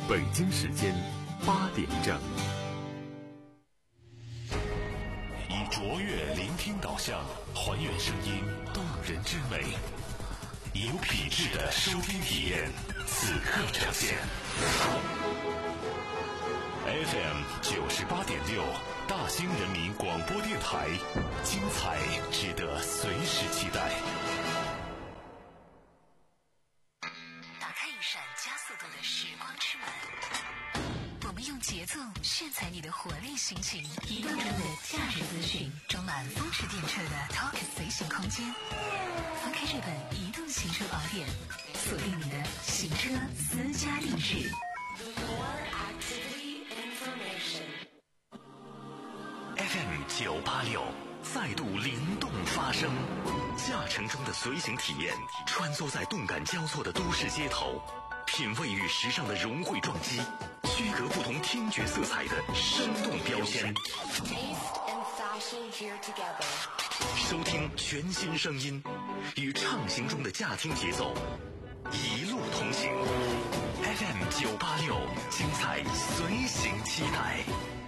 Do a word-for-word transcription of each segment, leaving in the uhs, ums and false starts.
北京时间八点整。 以卓越聆听导向，还原声音动人之美，有品质的收听体验，此刻呈现。F M 九十八点六，大兴人民广播电台，精彩值得随时期待。 打开一扇加速度的时光之门，我们用节奏炫彩你的活力心情，移动中的价值资讯，装满风驰电掣的 Talk 随行空间。翻开这本移动行车宝典，锁定你的行车私家定制。 F M 九八六再度灵动发声，驾乘中的随行体验，穿梭在动感交错的都市街头，品味与时尚的融汇撞击，区隔不同听觉色彩的生动标签。收听全新声音，与畅行中的驾听节奏一路同行。F M 九八六，精彩随行期待。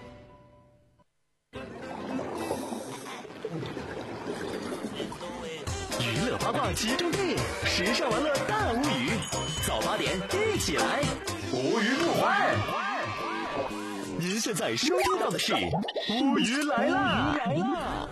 娱乐八卦集中地，时尚玩乐大无语。早八点一起来，无语不欢。您现在收听到的是无语来啦！来啦！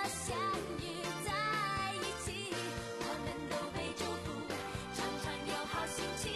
相遇在一起，我们都被祝福，常常有好心情。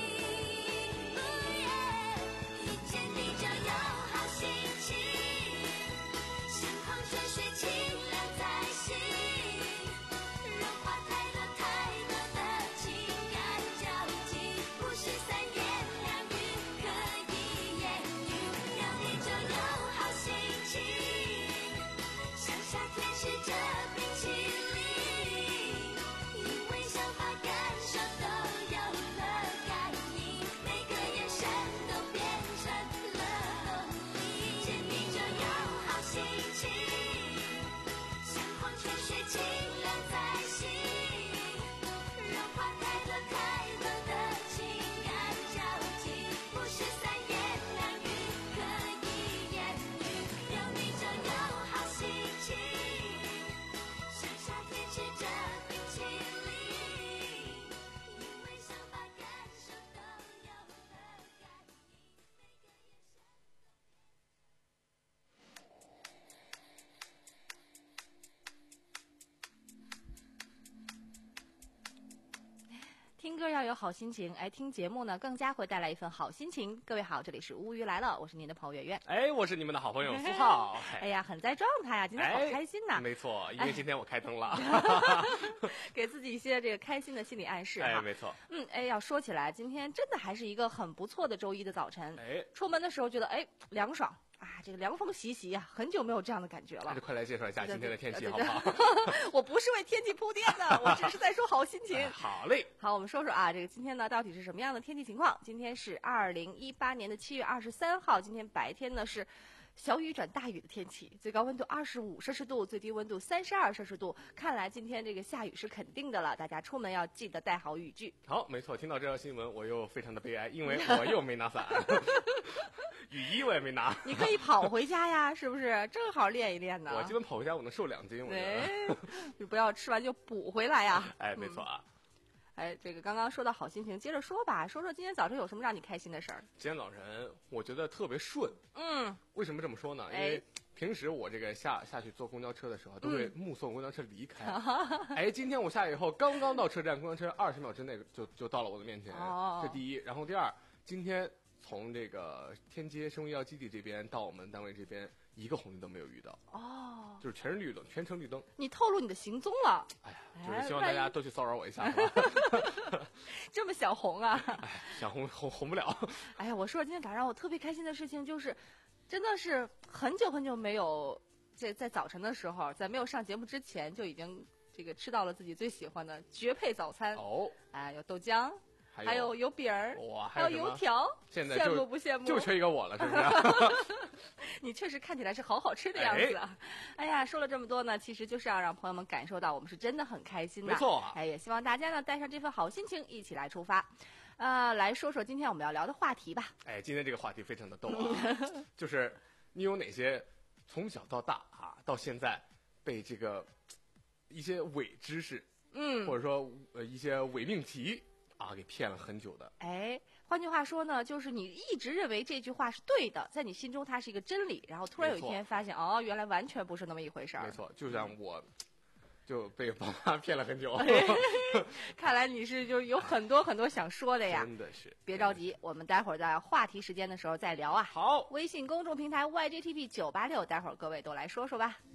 遇见你就有好心情，像矿泉水清凉在心，融化太多太多的情感交集，不是三言两语可以言喻，有你就有好心情，像夏天吃着冰淇淋，因为想法感受都有了感应，每个眼神都变成了动力，遇见你就有好心情，像矿泉水清凉在心，融化太多太多的情感交集，不是三言两语可以言喻，有你就有好心情，像夏天吃着冰淇淋，因为想法感受都有了感应，每个眼神听歌要有好心情，哎，听节目呢更加会带来一份好心情。各位好，这里是乌鱼来了，我是您的朋友圆圆。 哎，我是你们的好朋友苏浩。 哎呀，很在状态呀，今天好开心呐！ 哎、没错，因为今天我开灯了， 给自己一些这个开心的心理暗示哈。 哎，没错。 嗯，哎，要说起来，今天真的还是一个很不错的周一的早晨。 哎， 出门的时候觉得哎凉爽。啊，这个凉风习习呀、啊，很久没有这样的感觉了。 那就快来介绍一下今天的天气好不好？ 我不是为天气铺垫的，我只是在说好心情。 哎、好嘞， 好，我们说说啊，这个今天呢到底是什么样的天气情况？今天是二零一八年的七月二十三号，今天白天呢是小雨转大雨的天气，最高温度二十五摄氏度，最低温度三十二摄氏度。看来今天这个下雨是肯定的了，大家出门要记得带好雨具。 好，没错，听到这条新闻我又非常的悲哀，因为我又没拿伞。雨衣我也没拿， 你可以跑回家呀，是不是？正好练一练呢。 我基本跑回家我能瘦两斤，我觉得。 你不要吃完就补回来呀。 哎，没错啊。 嗯、哎，这个刚刚说到好心情，接着说吧，说说今天早晨有什么让你开心的事儿？ 今天早晨我觉得特别顺。 嗯。 为什么这么说呢？因为平时我这个下下去坐公交车的时候，都会目送公交车离开。嗯、哎，今天我下来以后，刚刚到车站，公交车二十秒之内就就到了我的面前。哦。这第一，然后第二，今天。从这个天街生物医药基地这边到我们单位这边，一个红绿灯没有遇到哦，就是全是绿灯，全程绿灯。 你透露你的行踪了。 哎呀，就是希望大家都去骚扰我一下。 这么小红啊？ 哎，小红红红不了。 哎呀，我说今天早上我特别开心的事情就是，真的是很久很久没有在在早晨的时候，在没有上节目之前就已经这个吃到了自己最喜欢的绝配早餐哦。哎，有豆浆。还有油饼儿， 哇， 还有油条， 现在羡慕不羡慕？ 就缺一个我了，是不是？ 你确实看起来是好好吃的样子啊！哎, 哎呀，说了这么多呢，其实就是要让朋友们感受到我们是真的很开心的。 没错、啊， 哎，也希望大家呢带上这份好心情一起来出发。呃，来说说今天我们要聊的话题吧。 哎，今天这个话题非常的逗啊，就是你有哪些从小到大啊到现在被这个一些伪知识，嗯，或者说呃一些伪命题。啊，给骗了很久的。 哎，换句话说呢，就是你一直认为这句话是对的，在你心中它是一个真理，然后突然有一天发现，哦，原来完全不是那么一回事儿。 没错，就像我，就被爸妈骗了很久。 看来你是就有很多很多想说的呀。 真的是。 别着急，我们待会儿在话题时间的时候再聊啊。 好。 微信公众平台 Y J T P 九八六，待会儿各位都来说说吧。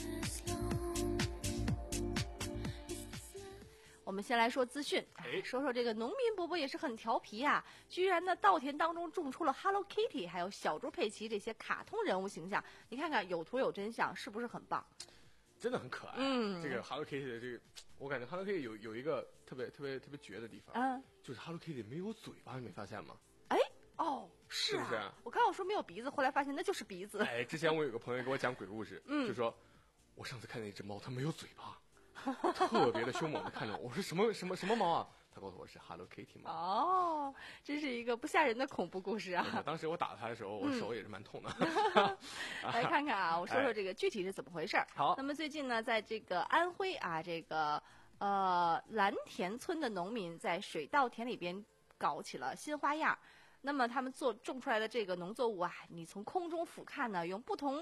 我们先来说资讯，哎，说说这个农民伯伯也是很调皮啊，居然呢稻田当中种出了 Hello Kitty 还有小猪佩奇这些卡通人物形象，你看看有图有真相，是不是很棒？ 真的很可爱。嗯，这个 Hello Kitty 的这个，我感觉 Hello Kitty 有有一个特别特别特别绝的地方，嗯，就是 Hello Kitty 没有嘴巴，你没发现吗？ 哎，哦，是啊，是不是？我刚刚说没有鼻子，后来发现那就是鼻子。 哎，之前我有个朋友给我讲鬼故事，嗯，就说我上次看见一只猫，它没有嘴巴。特别的凶猛的看着我，我说什么什么什么猫啊？他告诉我是 Hello Kitty 猫。 哦，这是一个不吓人的恐怖故事啊！ 当时我打他的时候，我手也是蛮痛的。 嗯、来看看啊，我说说这个具体是怎么回事。 好， 那么最近呢，在这个安徽啊，这个呃蓝田村的农民在水稻田里边搞起了新花样。那么他们做种出来的这个农作物啊，你从空中俯瞰呢，用不同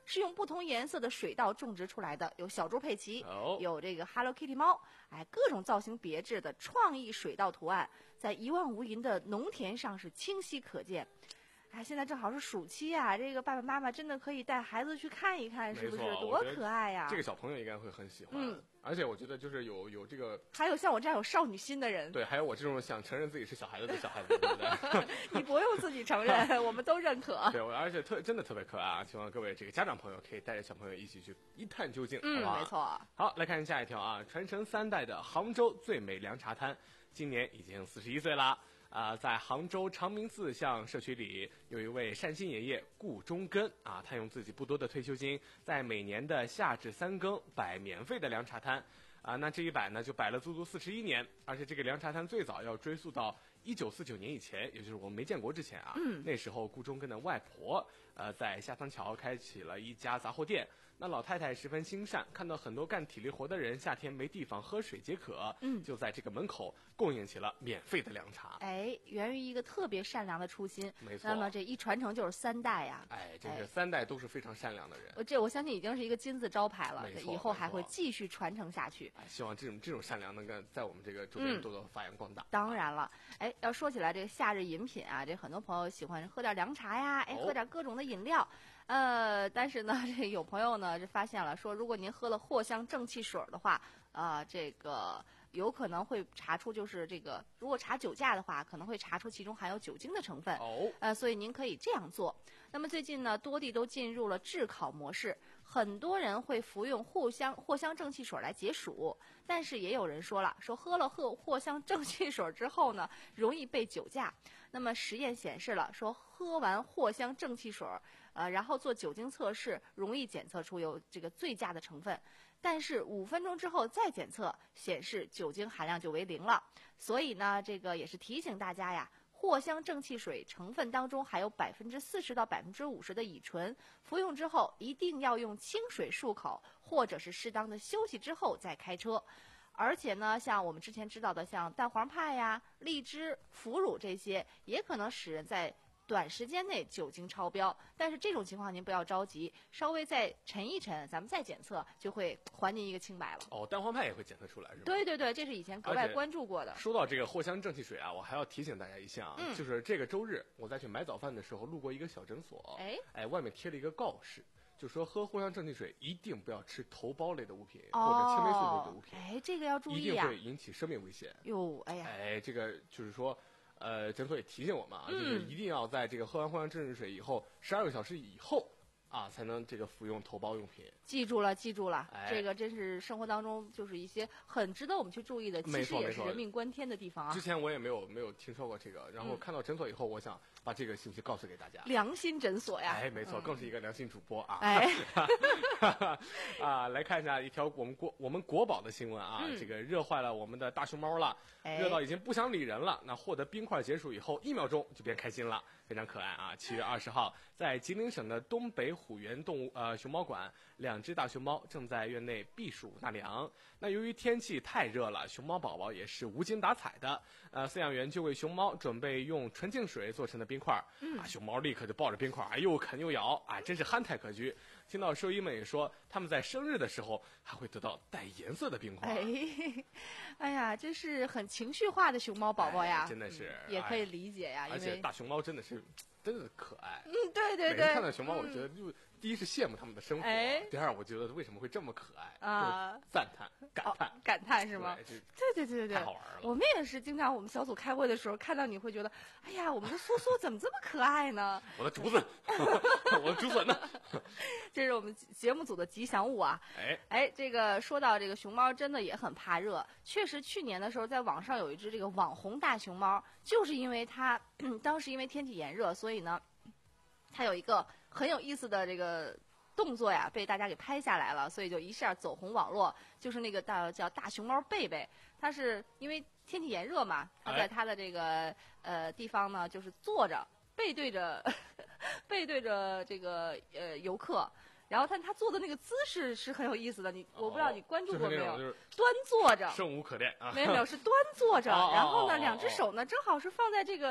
是用不同颜色的水稻种植出来的，有小猪佩奇， 哦有这个 Hello Kitty 猫，哎，各种造型别致的创意水稻图案，在一望无垠的农田上是清晰可见。哎，现在正好是暑期啊，这个爸爸妈妈真的可以带孩子去看一看，是不是没错多可爱呀？ 这个小朋友应该会很喜欢。 嗯， 而且我觉得就是有有这个， 还有像我这样有少女心的人， 对，还有我这种想承认自己是小孩子的小孩子，对不对？ 你不用自己承认，我们都认可。 对，而且特真的特别可爱啊！希望各位这个家长朋友可以带着小朋友一起去一探究竟， 嗯， 好吧？ 没错。 好，来看下一条啊，传承三代的杭州最美凉茶摊，今年已经四十一岁啦。啊、呃，在杭州长明寺巷社区里，有一位善心爷爷顾中根啊，他用自己不多的退休金，在每年的夏至三更摆免费的凉茶摊。啊，那这一摆呢，就摆了足足四十一年，而且这个凉茶摊最早要追溯到一九四九年以前，也就是我们没建国之前啊。 嗯， 那时候顾中根的外婆，呃，在下仓桥开启了一家杂货店。那老太太十分心善，看到很多干体力活的人夏天没地方喝水解渴， 嗯， 就在这个门口供应起了免费的凉茶。 哎，源于一个特别善良的初心。 没错。 那么这一传承就是三代呀。 哎，这是三代都是非常善良的人。 我这我相信已经是一个金字招牌了， 没错， 以后还会继续传承下去。 哎，希望这种这种善良能够在我们这个周边多多发扬光大。 嗯、当然了，哎，要说起来这个夏日饮品啊，这很多朋友喜欢喝点凉茶呀，哎，喝点各种的饮料。哦呃，但是呢，这有朋友呢，这发现了说，如果您喝了藿香正气水的话，啊、呃，这个有可能会查出，就是这个，如果查酒驾的话，可能会查出其中含有酒精的成分。 哦， 呃，所以您可以这样做。那么最近呢，多地都进入了炙烤模式，很多人会服用藿香藿香正气水来解暑，但是也有人说了，说喝了藿藿香正气水之后呢，容易被酒驾。那么实验显示了，说喝完藿香正气水，呃，然后做酒精测试，容易检测出有这个醉驾的成分，但是五分钟之后再检测，显示酒精含量就为零了。所以呢，这个也是提醒大家呀，藿香正气水成分当中含有百分之四十到百分之五十的乙醇，服用之后一定要用清水漱口，或者是适当的休息之后再开车。而且呢，像我们之前知道的，像蛋黄派呀、荔枝、腐乳这些，也可能使人在短时间内酒精超标。但是这种情况您不要着急，稍微再沉一沉，咱们再检测，就会还您一个清白了。 哦，蛋黄派也会检测出来是吗？ 对对对，这是以前格外关注过的。 说到这个藿香正气水啊，我还要提醒大家一项， 嗯、 就是这个周日我在去买早饭的时候，路过一个小诊所， 哎哎，外面贴了一个告示。就说喝藿香正气水一定不要吃头孢类的物品、 哦、 或者青霉素类的物品， 哎，这个要注意呀，一定会引起生命危险。 哟，哎呀， 哎，这个就是说，呃，诊所也提醒我们啊， 嗯、 就是一定要在这个喝完藿香正气水以后十二个小时以后啊，才能这个服用头孢用品。 记住了，记住了， 哎、 这个真是生活当中就是一些很值得我们去注意的，其实也是人命关天的地方啊。 之前我也没有没有听说过这个，然后看到诊所以后，我想把这个信息告诉给大家。 良心诊所呀， 哎，没错，嗯、更是一个良心主播啊。 哎， 啊，来看一下一条我们国我们国宝的新闻啊， 嗯、 这个热坏了我们的大熊猫了， 哎、 热到已经不想理人了。那获得冰块解暑以后，一秒钟就变开心了，非常可爱啊。七月二十号，在吉林省的东北虎园动物呃熊猫馆，两只大熊猫正在院内避暑纳凉。那由于天气太热了，熊猫宝宝也是无精打采的。呃，饲养员就为熊猫准备用纯净水做成的冰块， 嗯、 啊，熊猫立刻就抱着冰块，哎，又啃又咬，啊，真是憨态可掬。听到兽医们也说，他们在生日的时候还会得到带颜色的冰块。 哎，哎呀，真是很情绪化的熊猫宝宝呀， 哎、真的是、 嗯、也可以理解呀。 哎、而且大熊猫真的是真的可爱。 嗯，对对对。 每次看到熊猫，我觉得就、嗯、第一是羡慕他们的生活， 哎、 第二我觉得为什么会这么可爱啊？ 赞叹、感叹、 哦、感叹是吗？ 对对对对对， 太好玩了。 我们也是经常我们小组开会的时候看到你会觉得，哎呀，我们的苏苏怎么这么可爱呢？ 我的竹子，我的竹笋呢？ 这是我们节目组的吉祥物啊！ 哎哎，这个说到这个熊猫，真的也很怕热。确实，去年的时候在网上有一只这个网红大熊猫，就是因为它当时因为天气炎热，所以呢，它有一个很有意思的这个动作呀，被大家给拍下来了，所以就一下走红网络。就是那个大叫大熊猫贝贝，它是因为天气炎热嘛，它在它的这个、哎、呃地方呢，就是坐着背对着背对着这个呃游客。然后他他做的那个姿势是很有意思的，你我不知道你关注过没有？ 哦就是、 端坐着， 生无可恋啊！ 没有没有，是端坐着。 哦、 然后呢， 哦、 两只手呢正好是放在这个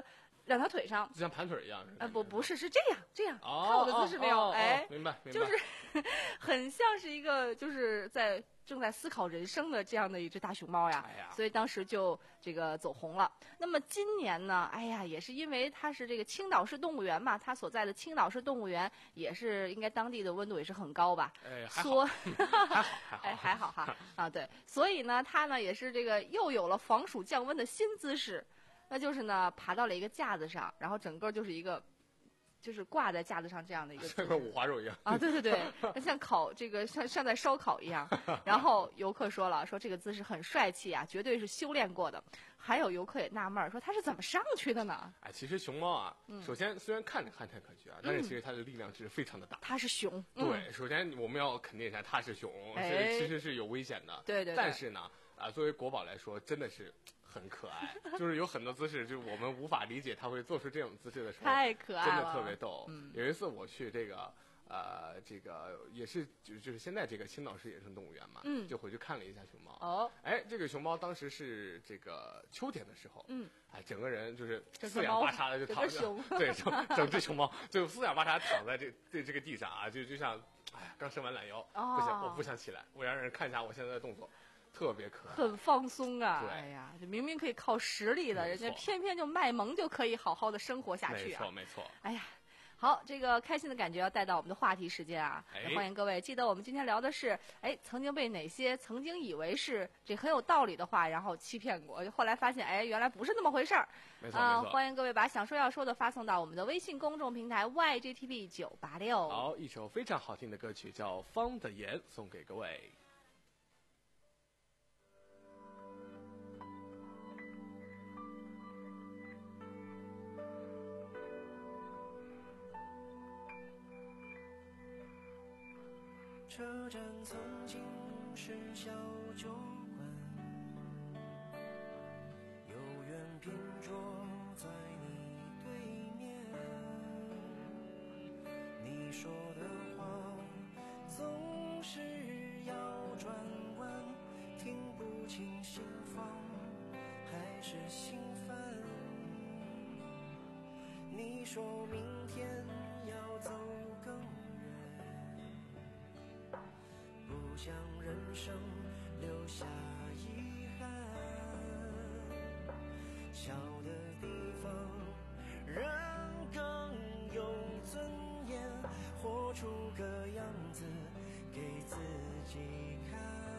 两条腿上， 就像盘腿一样。 呃，不，不是，是这样，这样， 哦、 看我的姿势没有？ 哦、 哎、 哦，明白，明白， 就是很像是一个就是在正在思考人生的这样的一只大熊猫呀。 哎呀， 所以当时就这个走红了。那么今年呢，哎呀，也是因为它是这个青岛市动物园嘛，它所在的青岛市动物园也是应该当地的温度也是很高吧？ 哎，还好， 还好，还好， 哎，还好哈啊，对，所以呢，它呢也是这个又有了防暑降温的新姿势。那就是呢，爬到了一个架子上，然后整个就是一个，就是挂在架子上这样的一个， 像个五花肉一样啊，对对对，像烤这个像像在烧烤一样。然后游客说了，说这个姿势很帅气啊，绝对是修炼过的。还有游客也纳闷儿，说他是怎么上去的呢？ 哎，其实熊猫啊， 嗯、 首先虽然看着憨态可掬啊，但是其实它的力量是非常的大。 它是熊， 对， 嗯、 首先我们要肯定一下，它是熊， 哎、 是其实是有危险的。 对, 对对。 但是呢，啊，作为国宝来说，真的是。很可爱，就是有很多姿势，就是我们无法理解他会做出这种姿势的时候， 太可爱了， 真的特别逗。 嗯、 有一次我去这个呃，这个也是就就是现在这个青岛市野生动物园嘛， 嗯， 就回去看了一下熊猫。 哦， 哎，这个熊猫当时是这个秋天的时候， 嗯， 哎，整个人就是四仰八叉的就躺着，对，整整只熊猫就四仰八叉躺在这这这个地上啊，就就像哎呀刚伸完懒腰， 哦、 不行，我不想起来，我让人看一下我现在的动作。特别可爱， 很放松啊！ 对， 哎呀，这明明可以靠实力的，人家偏偏就卖萌就可以好好的生活下去啊！ 没错，没错。 哎呀，好，这个开心的感觉要带到我们的话题时间啊！ 哎、 欢迎各位，记得我们今天聊的是，哎，曾经被哪些曾经以为是这很有道理的话，然后欺骗过，后来发现，哎，原来不是那么回事儿。 没错， 啊、 没错。 欢迎各位把想说要说的发送到我们的微信公众平台 Y G T V 九八六。 好，一首非常好听的歌曲叫《方的言》，送给各位。 车站曾经是小酒馆，有缘拼桌在你对面，你说的话总是要转弯，听不清心慌还是心烦。你说明天要走更不想人生留下遗憾，小的地方人更有尊严，活出个样子给自己看。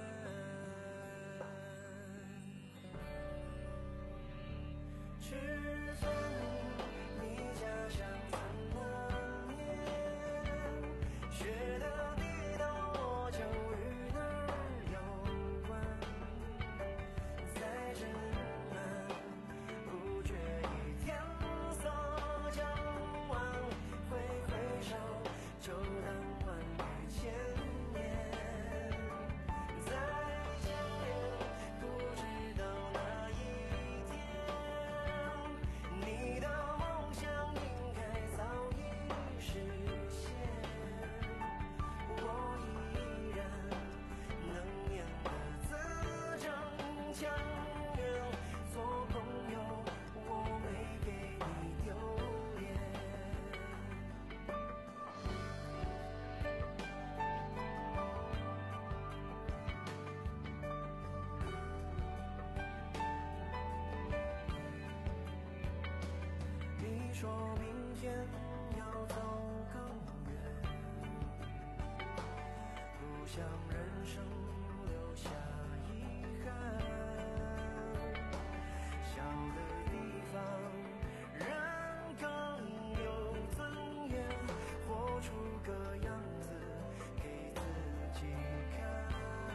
吃饭你家乡怎么念，学的说明天要走更远，不想人生留下遗憾，小的地方人更有尊严，活出个样子给自己看。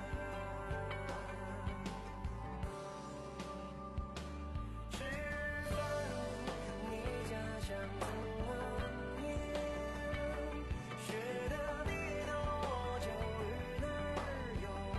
吃饭你家乡怎么念，学的地道我就与哪儿有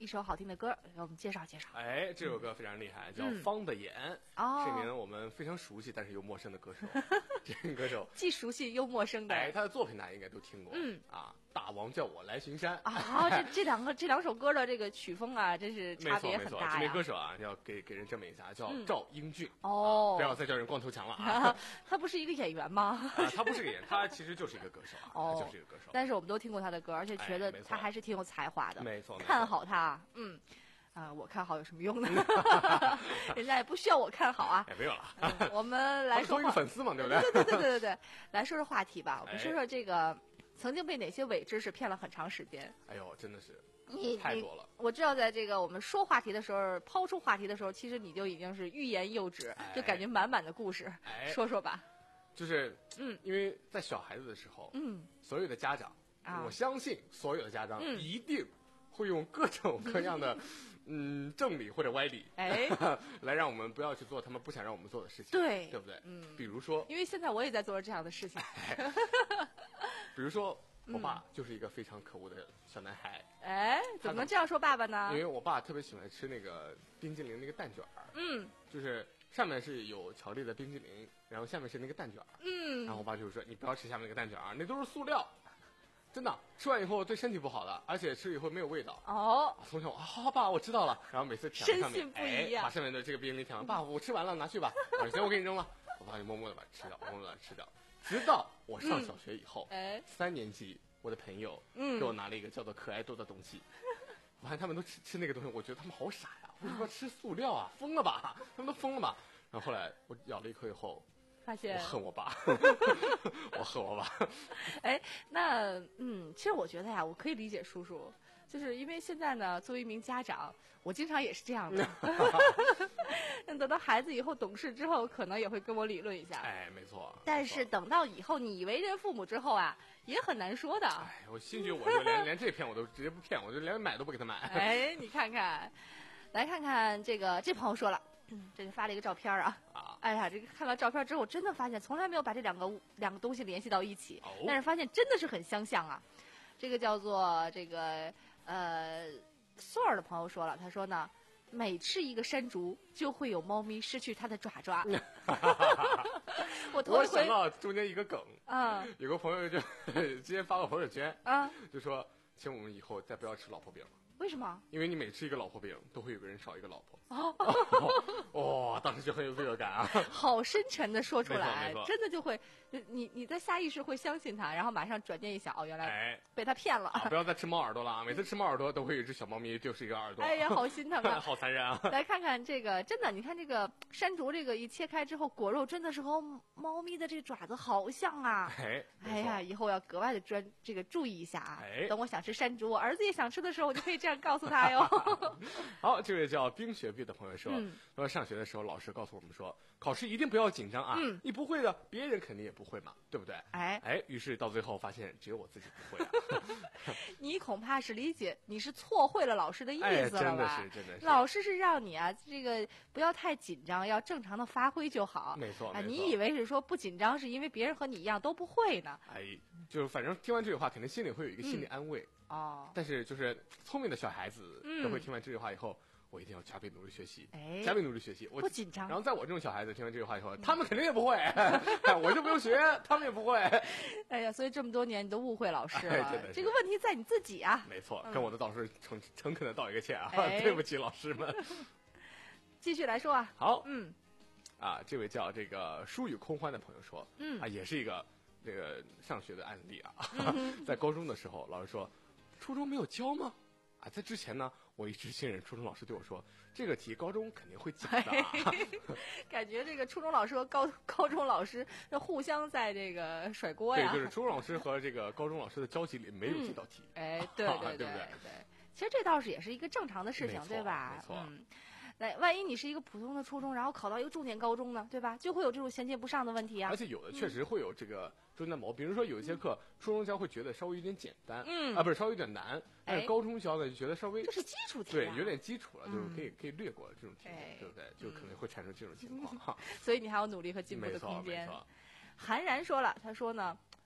一首好听的歌，给我们介绍介绍。 哎，这首歌非常厉害，叫嗯 《方的眼》， 哦是一名我们非常熟悉但是又陌生的歌手。这个歌手， 既熟悉又陌生的。 哎，他的作品大家应该都听过。 嗯啊，大王叫我来巡山。 啊，这这两个这两首歌的这个曲风啊，真是没差错没错， 别很大呀。 这名歌手啊，要给给人证明一下，叫嗯赵英俊。 哦啊不要再叫人光头强了啊！ 啊，他不是一个演员吗？ 啊，他不是个演员，他其实就是一个歌手啊， 哦他就是一个歌手。 但是我们都听过他的歌，而且觉得哎没错他还是挺有才华的， 没错没错看好他。嗯，啊，我看好有什么用呢？人家也不需要我看好啊。 哎，没有了， 嗯我们来说他是一个话， 粉丝嘛，对不对对？ 对对对对对，来说说话题吧。我们哎说说这个曾经被哪些伪知识骗了很长时间。 哎呦，真的是你你太多了。 我知道，在这个我们说话题的时候，抛出话题的时候，其实你就已经是欲言又止， 哎就感觉满满的故事。 哎说说吧。 就是， 嗯因为在小孩子的时候， 嗯， 所有的家长， 啊我相信所有的家长嗯一定会用各种各样的，嗯，正理或者歪理， 哎， 来让我们不要去做他们不想让我们做的事情， 对对不对？ 嗯比如说， 因为现在我也在做这样的事情。 比如说，我嗯爸就是一个非常可恶的小男孩， 哎，怎么能这样说爸爸呢因？为我爸特别喜欢吃那个冰激凌那个蛋卷儿， 嗯就是上面是有巧克力的冰激凌，然后下面是那个蛋卷儿， 嗯然后我爸就说你不要吃下面那个蛋卷儿，那都是塑料，真的，吃完以后对身体不好的，而且吃了以后没有味道。 哦， 从小啊，好爸，我知道了。然后每次舔上面深信，不疑呀哎，把上面的这个冰激凌舔完，爸，我吃完了，拿去吧。我说行，我给你扔了。我爸就默默的把它吃掉，默默的吃掉。直到我上小学以后， 哎三年级，我的朋友嗯给我拿了一个叫做可爱多的东西。我看他们都吃吃那个东西，我觉得他们好傻呀！为什么要吃塑料啊？疯了吧？他们都疯了吧？然后后来我咬了一口以后，我发现恨我爸，我恨我爸。 哎，那嗯，其实我觉得呀，我可以理解叔叔，就是因为现在呢，作为一名家长，我经常也是这样的。那等到孩子以后懂事之后，可能也会跟我理论一下。 哎，没错。 但是没错等到以后你为人父母之后啊，也很难说的。 哎，我兴许我就连连这骗我都直接不骗，我就连买都不给他买。 哎，你看看，来看看这个，这朋友说了，嗯这是发了一个照片啊。 啊， 哎呀，这个看到照片之后，我真的发现从来没有把这两个物两个东西联系到一起， 哦但是发现真的是很相像啊。这个叫做这个呃，索尔的朋友说了，他说呢，每吃一个山竹，就会有猫咪失去它的爪爪。我头我一回， 想到中间一个梗， 嗯有个朋友就直接发个朋友圈， 啊， 就说请我们以后再不要吃老婆饼了， 为什么？ 因为你每吃一个老婆饼，都会有个人少一个老婆。 哦， 哇、当时就很有罪恶感啊！ 好深沉的说出没错来没，错真的就会，你你在下意识会相信他，然后马上转念一想，哦，原来哎， 被他骗了。 啊，不要再吃猫耳朵了啊！每次吃猫耳朵都会有一只小猫咪丢失一个耳朵。 哎呀，好心疼啊！ 好残忍啊！ 来看看这个，真的，你看这个山竹，这个一切开之后，果肉真的是和猫咪的这个爪子好像啊！ 哎， 哎呀，以后要格外的专这个注意一下啊！ 哎等我想吃山竹，我儿子也想吃的时候，我就可以这样告诉他哟。 好，这位叫冰雪碧的朋友说， 嗯说上学的时候老师告诉我们说，考试一定不要紧张啊， 嗯你不会的，别人肯定也不会嘛，对不对？ 哎， 哎，于是到最后发现只有我自己不会啊。 你恐怕是理解你是错会了老师的意哎， 思了真的吧？ 是，真的是。 老师是让你啊，这个不要太紧张，要正常的发挥就好。 没错， 啊， 没错你以为是说不紧张，是因为别人和你一样都不会呢？ 哎，就是反正听完这句话，肯定心里会有一个心理安慰。 哦， 但是就是聪明的小孩子嗯都会听完这句话以后，我一定要加倍努力学习， 哎加倍努力学习。我不紧张然后在我这种小孩子听完这句话以后，他们肯定也不会，我就不用学，他们也不会。 哎呀，所以这么多年你都误会老师了， 哎真的是这个问题在你自己啊。 没错， 嗯跟我的导师诚诚恳的道一个歉啊， 哎对不起老师们。 继续来说啊， 好， 嗯啊，这位叫这个疏与空欢的朋友说， 嗯啊，也是一个这个上学的案例啊， 嗯在高中的时候，老师说，初中没有教吗？啊，在之前呢，我一直信任初中老师对我说，这个题高中肯定会讲的、啊。 感觉这个初中老师和高高中老师这互相在这个甩锅对， 呀。 就是初中老师和这个高中老师的交集里没有这道题。 哎，对啊对对不对对，其实这倒是也是一个正常的事情没，错对吧？ 没错嗯。来，万一你是一个普通的初中，然后考到一个重点高中呢，对吧？就会有这种衔接不上的问题啊而。且有的确实会有这个中间的毛病，比如说有一些课初中教会觉得稍微有点简单， 嗯啊，不是稍微有点难，但哎是高中教呢就觉得稍微这是基础题、啊， 对有点基础了，就是嗯可以可以略过这种题目哎， 对不对？就可能会产生这种情况哈。 所以你还有努力和进步没错的空间没。错， 韩然说了，他说呢，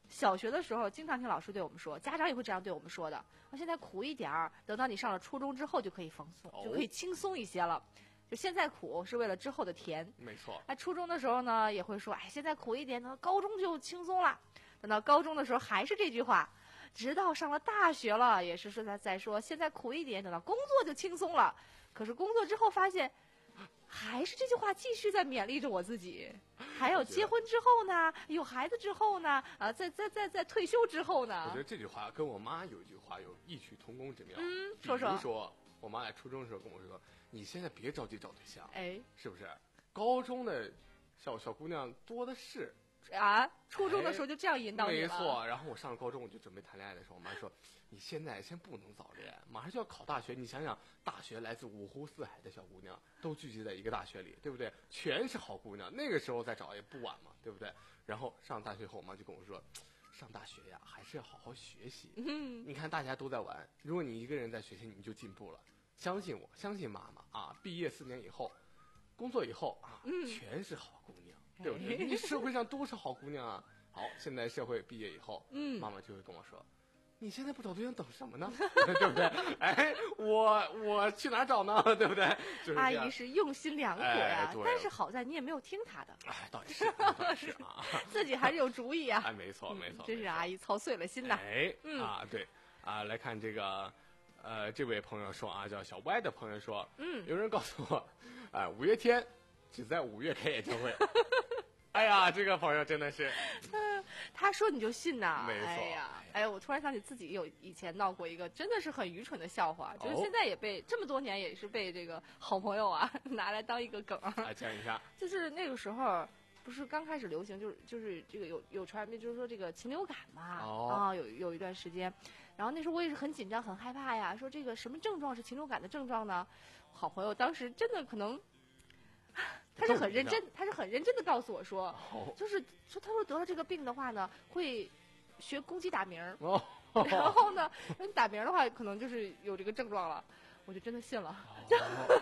小学的时候经常听老师对我们说，家长也会这样对我们说的。那现在苦一点儿，等到你上了初中之后就可以放松， 哦就可以轻松一些了。就现在苦是为了之后的甜。 没错。 哎，初中的时候呢也会说，哎，现在苦一点，等到高中就轻松了。等到高中的时候还是这句话，直到上了大学了，也是说在在说现在苦一点，等到工作就轻松了。可是工作之后发现，还是这句话继续在勉励着我自己。还有结婚之后呢，有孩子之后呢，啊，在在在在退休之后呢。 我觉得这句话跟我妈有一句话有异曲同工之妙。 嗯，说说。 比如说，我妈在初中的时候跟我说：“你现在别着急找对象， 哎， 是不是？高中的小小姑娘多的是。” 啊，初中的时候就这样引导你了。 没错，然后我上了高中，我就准备谈恋爱的时候，我妈说：“你现在先不能早恋，马上就要考大学。你想想，大学来自五湖四海的小姑娘都聚集在一个大学里，对不对？全是好姑娘，那个时候再找也不晚嘛，对不对？”然后上大学后，我妈就跟我说：“上大学呀，还是要好好学习。嗯，你看大家都在玩，如果你一个人在学习，你就进步了。相信我，相信妈妈啊！毕业四年以后，工作以后啊， 嗯、 全是好姑娘。”对不对？你社会上都是好姑娘啊！好，现在社会毕业以后，嗯，妈妈就会跟我说：“你现在不找对象等什么呢？对不对？哎，我我去哪儿找呢？对不对？”就是、 阿姨是用心良苦呀、 哎， 但是好在你也没有听她的。 哎，倒也是，倒也是啊， 自己还是有主意啊。 哎，没错，没错， 真是阿姨操碎了心呐。 哎， 嗯啊，对啊，来看这个。呃，这位朋友说啊，叫小歪的朋友说，嗯，有人告诉我，啊、呃，五月天只在五月开演唱会。哎呀，这个朋友真的是， 嗯，他说你就信呐？ 没错。 哎呀，哎呀，我突然想起自己有以前闹过一个真的是很愚蠢的笑话，就是现在也被、哦、这么多年也是被这个好朋友啊拿来当一个梗。 来讲一下， 就是那个时候。不是刚开始流行，就是就是这个有有传就是说这个禽流感嘛， 哦、 啊有有一段时间，然后那时候我也是很紧张很害怕呀，说这个什么症状是禽流感的症状呢？好朋友当时真的可能，他是很认真，他是很认真的告诉我说， 哦、 就是说他说得了这个病的话呢，会学公鸡打鸣， 哦、 然后呢，你打鸣的话可能就是有这个症状了，我就真的信了。 哦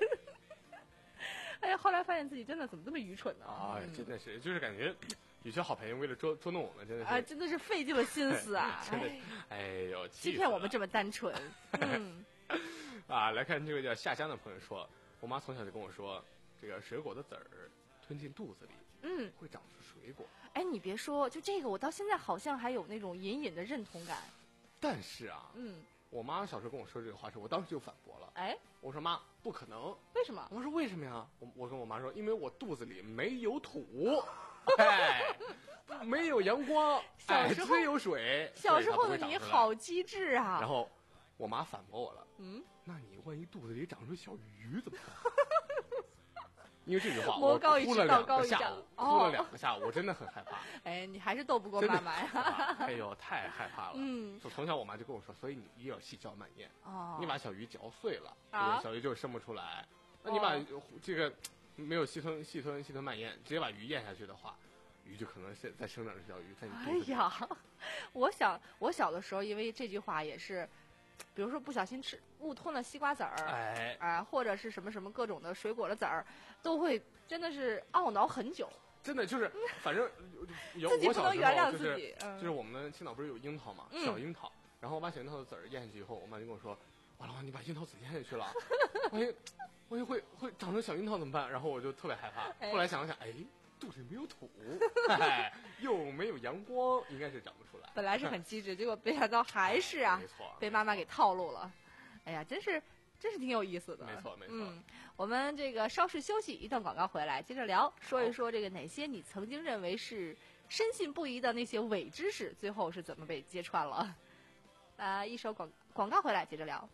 哎呀，后来发现自己真的怎么这么愚蠢呢？ 啊，真的是，就是感觉有些好朋友为了捉捉弄我们，真的是啊，真的是费尽了心思啊！ 真的，哎呦， 欺骗我们这么单纯。嗯， 啊，来看这位叫下江的朋友说，我妈从小就跟我说，这个水果的籽儿吞进肚子里， 嗯， 会长出水果。 哎，你别说，就这个，我到现在好像还有那种隐隐的认同感。 但是啊， 嗯。 我妈小时候跟我说这个话时，我当时就反驳了。 哎， 我说妈，不可能。 为什么？ 我说为什么呀？我我跟我妈说，因为我肚子里没有土，哎，没有阳光， 小时候、 哎、只有水。 小时候的你好机智啊！ 然后我妈反驳我了。 嗯， 那你万一肚子里长出小鱼怎么办？因为这句话， 魔高一尺， 我哭了两个下午， 哦、 哭了两个下午，我真的很害怕。 哎，你还是斗不过妈妈呀！ 哎呦，太害怕了。 嗯， 从小我妈就跟我说，所以你一定要细嚼慢咽。 哦， 你把小鱼嚼碎了， 啊、 小鱼就生不出来。那你把这个没有细吞、细吞、细吞慢咽，直接把鱼咽下去的话，鱼就可能是在生长着小鱼在你肚子里。 哎呀，我想我小的时候，因为这句话也是。比如说不小心吃误吞了西瓜籽儿， 哎， 啊，或者是什么什么各种的水果的籽儿，都会真的是懊恼很久。 真的就是，反正有自己不能原谅自己。 就是嗯、就是我们青岛不是有樱桃嘛， 嗯、 小樱桃，然后我把小樱桃的籽儿咽下去以后，我妈就跟我说：“完了，你把樱桃籽咽下去了，万一万一会会长成小樱桃怎么办？”然后我就特别害怕。 哎、 后来想了想，哎。肚子里没有土，哎，又没有阳光，应该是长不出来。 本来是很机智，结果没想到还是啊， 没错， 被妈妈给套路了。哎呀，真是真是挺有意思的。 没错没错。 嗯，我们这个稍事休息，一段广告回来接着聊，说一说这个哪些你曾经认为是深信不疑的那些伪知识，最后是怎么被揭穿了。啊，一首广广告回来接着聊。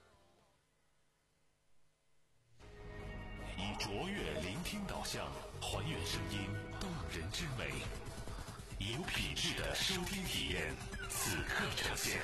以卓越聆听导向，还原声音动人之美，以有品质的收听体验，此刻呈现。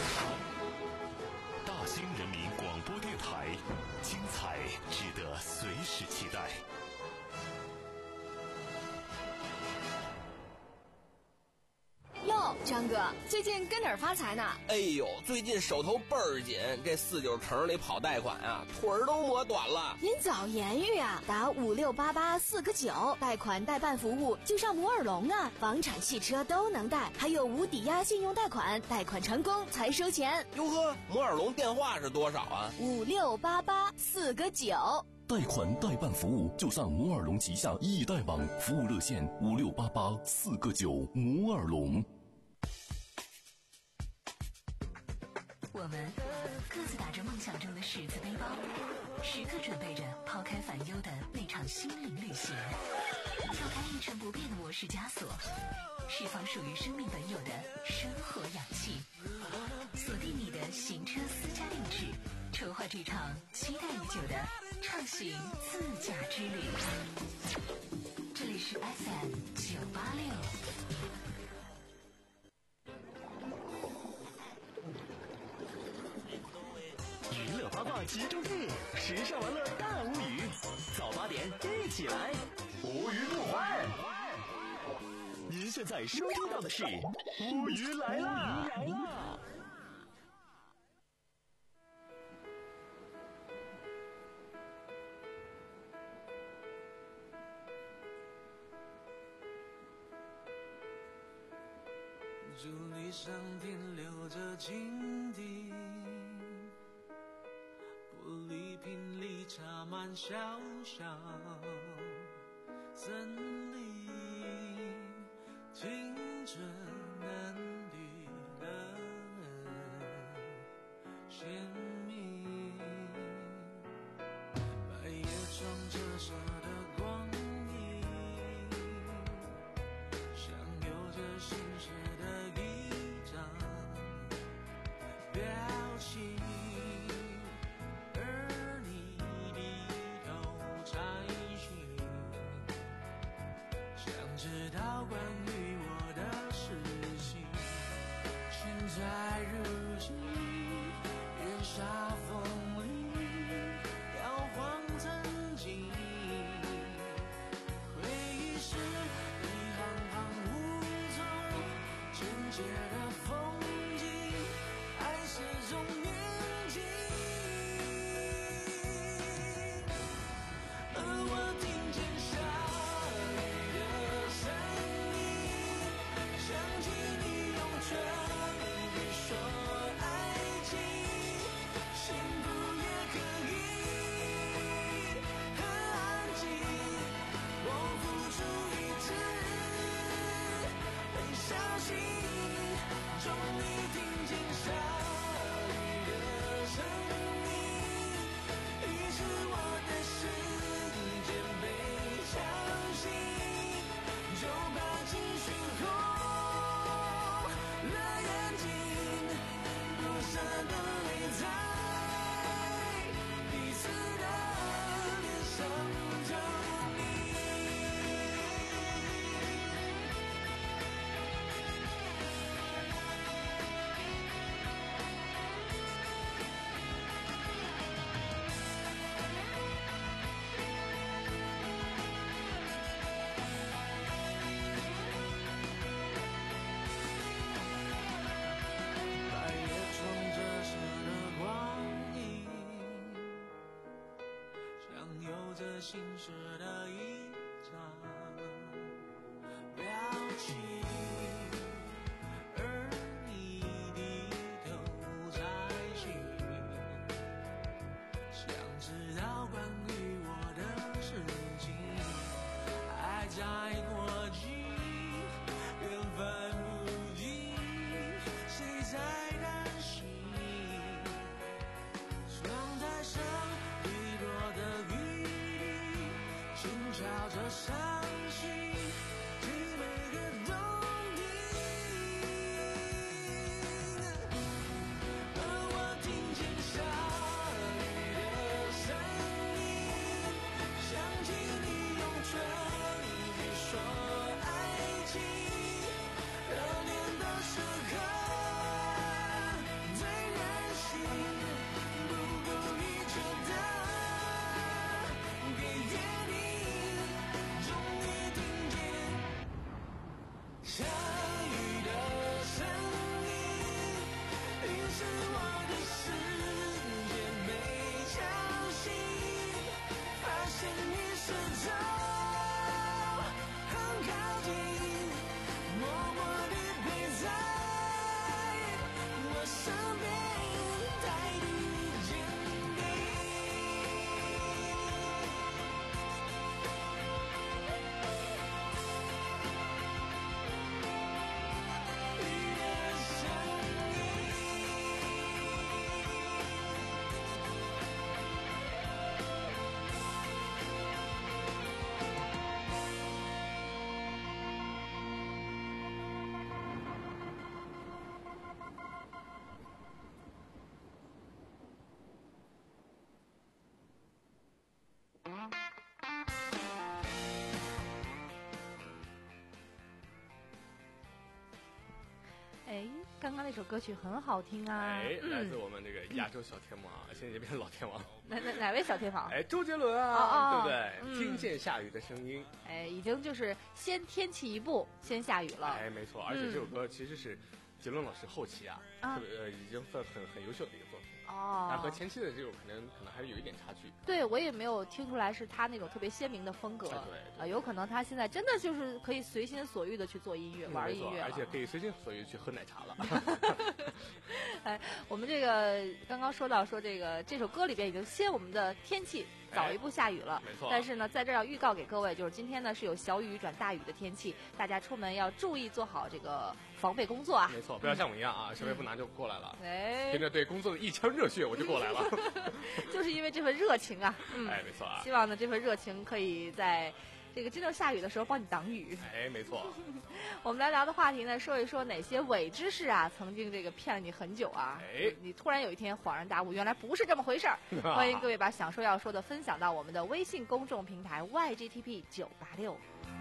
大兴人民广播电台，精彩值得随时期待。 哟， 张哥，最近跟哪儿发财呢？ 哎呦，最近手头倍儿紧，这四九城里跑贷款啊，腿儿都磨短了。 您早言语啊，打五六八八四个九，贷款代办服务就上摩尔龙啊，房产、汽车都能贷，还有无抵押信用贷款，贷款成功才收钱。 哟呵，摩尔龙电话是多少啊？ 五六八八四个九。 贷款代办服务就上摩尔龙旗下易贷网，服务热线五六八八四个九，摩尔龙。 我们各自打着梦想中的十字背包，时刻准备着抛开烦忧的那场心灵旅行，跳开一成不变的模式枷锁，释放属于生命本有的生活氧气，锁定你的行车私家定制，筹划这场期待已久的畅行自驾之旅。这里是 F M 九八六。 娱乐八卦集中地，时尚玩乐大无语。早八点一起来，无语不欢。您现在收听到的是无语来啦！ 祝你上天留着情敌，玻璃瓶里插满小小森林，青春嫩绿的鲜明，白叶窗折射的光影，像有着心事的一张表情，而你低头摘寻，想知道关于我的事情。现在如今月下风里摇晃曾经，回忆是一行行无踪简洁的风景，爱是种年纪，而我听见下雨的声音，想起你用唇语说爱情，幸福也可以很安静，我付出一次很小心，终于听见下雨的声音，于是我的时间被敲醒，就把情绪红了眼睛，不舍的泪在彼此的脸上透明。白叶窗折射的光影，像有着心事的一张表情，而你低头摘寻，想知道关于我的事情。爱在过境，缘分不尽，谁在担心？窗台上滴落的雨滴，轻敲着伤心，听每个动听。而我听见下雨的声音，想起你用唇语说爱情，热恋的时刻最任性，不顾一切的给约定，终于听见刚刚那首歌曲很好听啊。 哎， 嗯、 来自我们这个亚洲小天王，现在已经变成老天王。 哪哪哪位小天王？ 哎，周杰伦啊， 哦哦对不对？ 嗯、 听见下雨的声音。 哎，已经就是先天气一步，先下雨了。 哎，没错，而且这首歌其实是杰伦老师后期啊， 啊特别呃已经算很很优秀的一个作品。 哦， 但和前期的这种可能可能还是有一点差距。 对，我也没有听出来是他那种特别鲜明的风格。 哎、对， 啊、呃，有可能他现在真的就是可以随心所欲的去做音乐、嗯、玩音乐， 而且可以随心所欲去喝奶茶了。 哎，我们这个刚刚说到说这个这首歌里边已经先我们的天气早一步下雨了， 哎、没错。 但是呢，在这儿要预告给各位，就是今天呢是有小雨转大雨的天气，大家出门要注意做好这个防备工作啊。 没错，不要像我一样啊，稍微不拿就过来了。 哎， 凭着对工作的一腔热血，我就过来了。 就是因为这份热情啊，嗯， 哎，没错啊。 希望呢这份热情可以在这个真正下雨的时候帮你挡雨。 哎，没错。 我们来聊的话题呢，说一说哪些伪知识啊，曾经这个骗了你很久啊。 哎， 你突然有一天恍然大悟，原来不是这么回事儿。欢迎各位把想说要说的分享到我们的微信公众平台 Y G T P 九八六。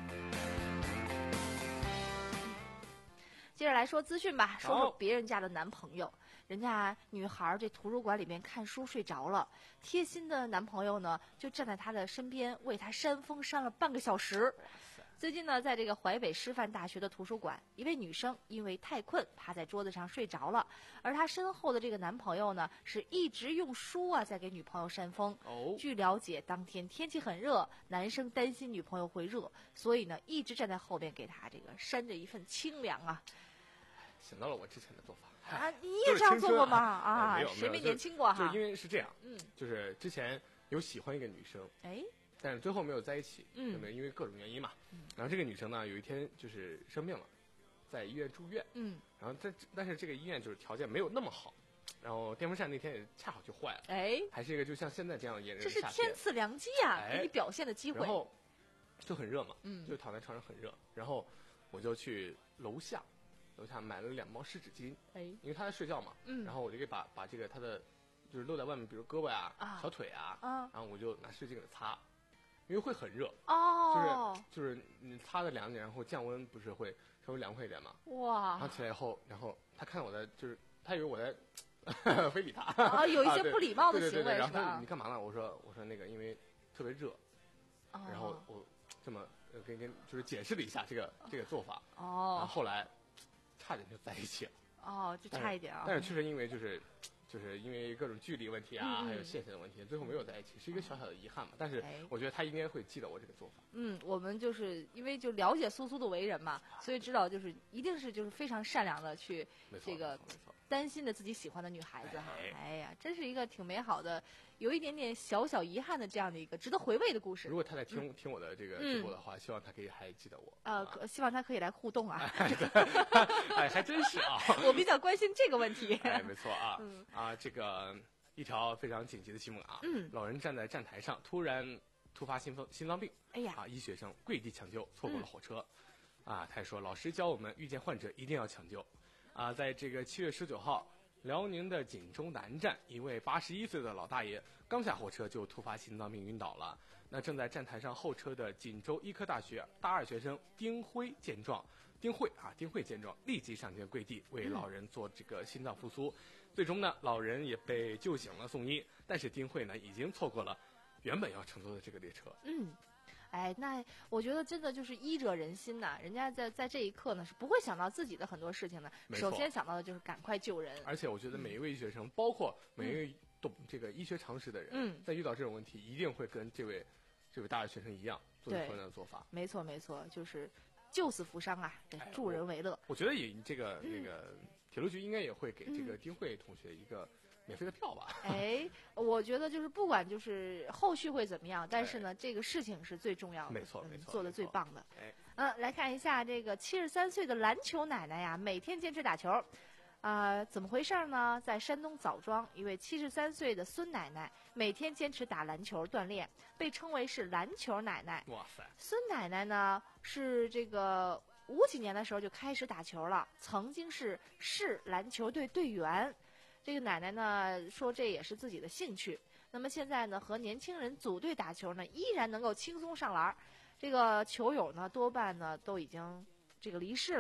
接着来说资讯吧，说说别人家的男朋友。人家女孩这图书馆里面看书睡着了，贴心的男朋友呢就站在她的身边为她扇风扇了半个小时。最近呢，在这个淮北师范大学的图书馆，一位女生因为太困趴在桌子上睡着了，而她身后的这个男朋友呢是一直用书啊在给女朋友扇风。 哦， 据了解，当天天气很热，男生担心女朋友会热，所以呢一直站在后边给她这个扇着一份清凉啊。 想到了我之前的做法。 啊，你也这样做过吗？啊， 哎、没有， 谁没年轻过哈？ 就因为是这样， 嗯， 就是之前有喜欢一个女生， 哎， 但是最后没有在一起， 嗯， 对不对？因为各种原因嘛。嗯、然后这个女生呢，有一天就是生病了，在医院住院， 嗯， 然后这但是这个医院就是条件没有那么好，然后电风扇那天也恰好就坏了， 哎， 还是一个就像现在这样炎热的夏天，这是天赐良机啊， 哎、 给你表现的机会。 然后就很热嘛， 嗯， 就躺在床上很热，然后我就去楼下。楼下买了两包湿纸巾， 哎， 因为他在睡觉嘛， 嗯， 然后我就给把把这个他的就是露在外面，比如胳膊呀、 啊、 小腿啊， 啊， 然后我就拿湿纸巾给他擦，因为会很热， 哦， 就是就是你擦的凉点，然后降温不是会稍微凉快一点嘛， 哇， 然后起来以后，然后他看我在就是他以为我在非礼他， 啊，有一些不礼貌的行为，对对对对，然后他你干嘛呢？我说我说那个因为特别热， 哦、 然后我这么跟跟就是解释了一下这个这个做法， 哦， 然后后来。差点就在一起了， 哦，就差一点啊！ 但是确实因为就是，就是因为各种距离问题啊， 嗯、 还有线线的问题，最后没有在一起，是一个小小的遗憾嘛。但是我觉得他应该会记得我这个做法。 嗯，我们就是因为就了解苏苏的为人嘛，所以知道就是一定是就是非常善良的去这个担心着自己喜欢的女孩子哈。哎呀，真是一个挺美好的，有一点点小小遗憾的这样的一个值得回味的故事。 如果他在听、嗯、听我的这个直播的话， 嗯、 希望他可以还记得我。 呃， 啊、 希望他可以来互动啊。 哎，还真是啊。 我比较关心这个问题。 哎，没错啊。 嗯、 啊，这个一条非常紧急的新闻啊。 嗯。 老人站在站台上，突然突发心脏心脏病。 哎呀。 啊，医学生跪地抢救，错过了火车。嗯、啊，他还说，老师教我们遇见患者一定要抢救。啊，在这个七月十九号。辽宁的锦州南站，一位八十一岁的老大爷刚下火车就突发心脏病晕倒了。那正在站台上候车的锦州医科大学大二学生丁辉见状，丁慧啊，丁慧见状立即上前跪地为老人做这个心脏复苏。最终呢，老人也被救醒了送医，但是丁慧呢已经错过了原本要乘坐的这个列车。 嗯。哎，那我觉得真的就是医者仁心呐、啊，人家在在这一刻呢是不会想到自己的很多事情的，首先想到的就是赶快救人。 而且我觉得每一位医学生，嗯、包括每一位懂这个医学常识的人， 嗯， 在遇到这种问题，一定会跟这位这位大学学生一样做出同样的做法。 没错没错，就是救死扶伤啊， 哎、 助人为乐。 我, 我觉得也这个那、嗯、个铁路局应该也会给这个丁慧同学一个。免费的票吧？ 哎，我觉得就是不管就是后续会怎么样，但是呢，哎、这个事情是最重要的， 没错没错， 做的最棒的。 哎， 嗯，来看一下这个七十三岁的篮球奶奶呀，每天坚持打球，啊、呃，怎么回事呢？在山东枣庄，一位七十三岁的孙奶奶每天坚持打篮球锻炼，被称为是篮球奶奶。 哇塞！ 孙奶奶呢是这个五几年的时候就开始打球了，曾经是市篮球队队员。这个奶奶呢说这也是自己的兴趣，那么现在呢和年轻人组队打球呢依然能够轻松上篮，这个球友呢多半呢都已经这个离世了，